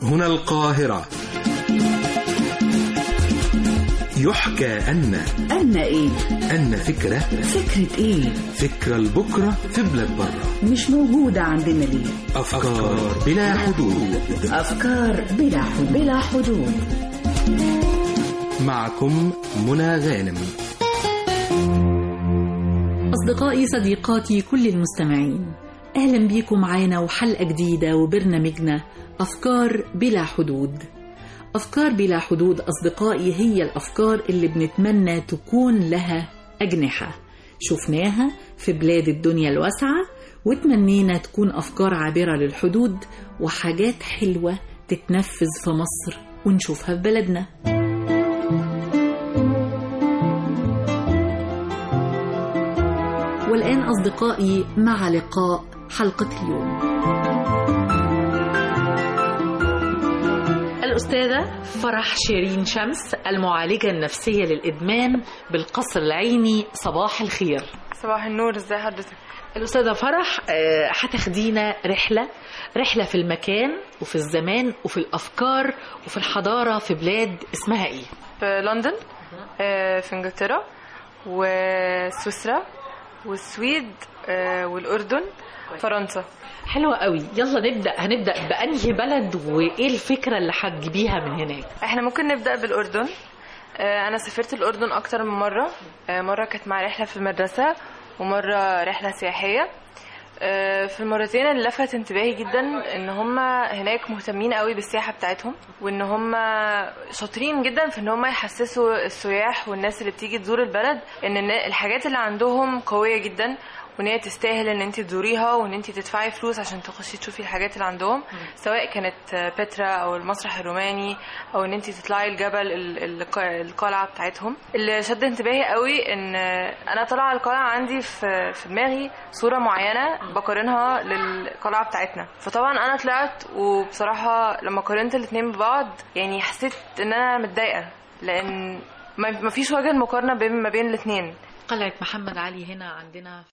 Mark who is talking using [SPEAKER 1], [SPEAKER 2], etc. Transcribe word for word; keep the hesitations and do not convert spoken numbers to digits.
[SPEAKER 1] هنا القاهرة. يحكى أن
[SPEAKER 2] أن إيه؟
[SPEAKER 1] أن فكرة
[SPEAKER 2] فكرة إيه؟
[SPEAKER 1] فكرة لبكرة في بلاد برة
[SPEAKER 2] مش موجودة عندنا ليه؟
[SPEAKER 1] أفكار بلا حدود.
[SPEAKER 2] أفكار بلا حدود بلا حدود.
[SPEAKER 1] معكم منى غانم.
[SPEAKER 3] أصدقائي صديقاتي كل المستمعين، أهلا بيكم معانا وحلقة جديدة وبرنامجنا أفكار بلا حدود. أفكار بلا حدود أصدقائي هي الأفكار اللي بنتمنى تكون لها أجنحة، شفناها في بلاد الدنيا الواسعة وتمنينا تكون أفكار عابرة للحدود وحاجات حلوة تتنفذ في مصر ونشوفها في بلدنا. والآن أصدقائي مع لقاء حلقة اليوم. الأستاذة فرح شيرين شمس، المعالجة النفسية للإدمان بالقصر العيني. صباح الخير.
[SPEAKER 4] صباح النور، ازي حضرتك؟
[SPEAKER 3] الأستاذة فرح هتاخدينا رحلة رحلة في المكان وفي الزمان وفي الأفكار وفي الحضارة في بلاد اسمها إيه؟
[SPEAKER 4] في لندن، في إنجلترا وسويسرا والسويد والأردن فرنسا.
[SPEAKER 3] حلوة قوي. يلا نبدأ. هنبدأ بأنهي بلد وإيه الفكرة اللي هتجيبيها من هناك؟
[SPEAKER 4] احنا ممكن نبدأ بالأردن. أنا سافرت الأردن أكتر من مرة. مرة كانت مع رحلة في المدرسة ومرة رحلة سياحية. في المرتين اللي لفت انتباهي جدا ان هم هناك مهتمين قوي بالسياحة بتاعتهم، وان هم شاطرين جدا في ان هم يحسسوا السياح والناس اللي بتيجي تزور البلد ان الحاجات اللي عندهم قوية جدا وان هي تستاهل ان انت تزوريها وان انت تدفعي فلوس عشان تخشي تشوفي الحاجات اللي عندهم، م. سواء كانت بترا او المسرح الروماني او ان انت تطلعي الجبل القلعة بتاعتهم. اللي شد انتباهي قوي ان انا طالعه القلعة عندي في في دماغي صورة معينة بقارنها للقلعة بتاعتنا، فطبعا انا طلعت وبصراحة لما قارنت الاثنين ببعض يعني حسيت ان انا متضايقة لان ما فيش وجه المقارنة بين ما بين الاثنين.
[SPEAKER 3] قلعة محمد علي هنا عندنا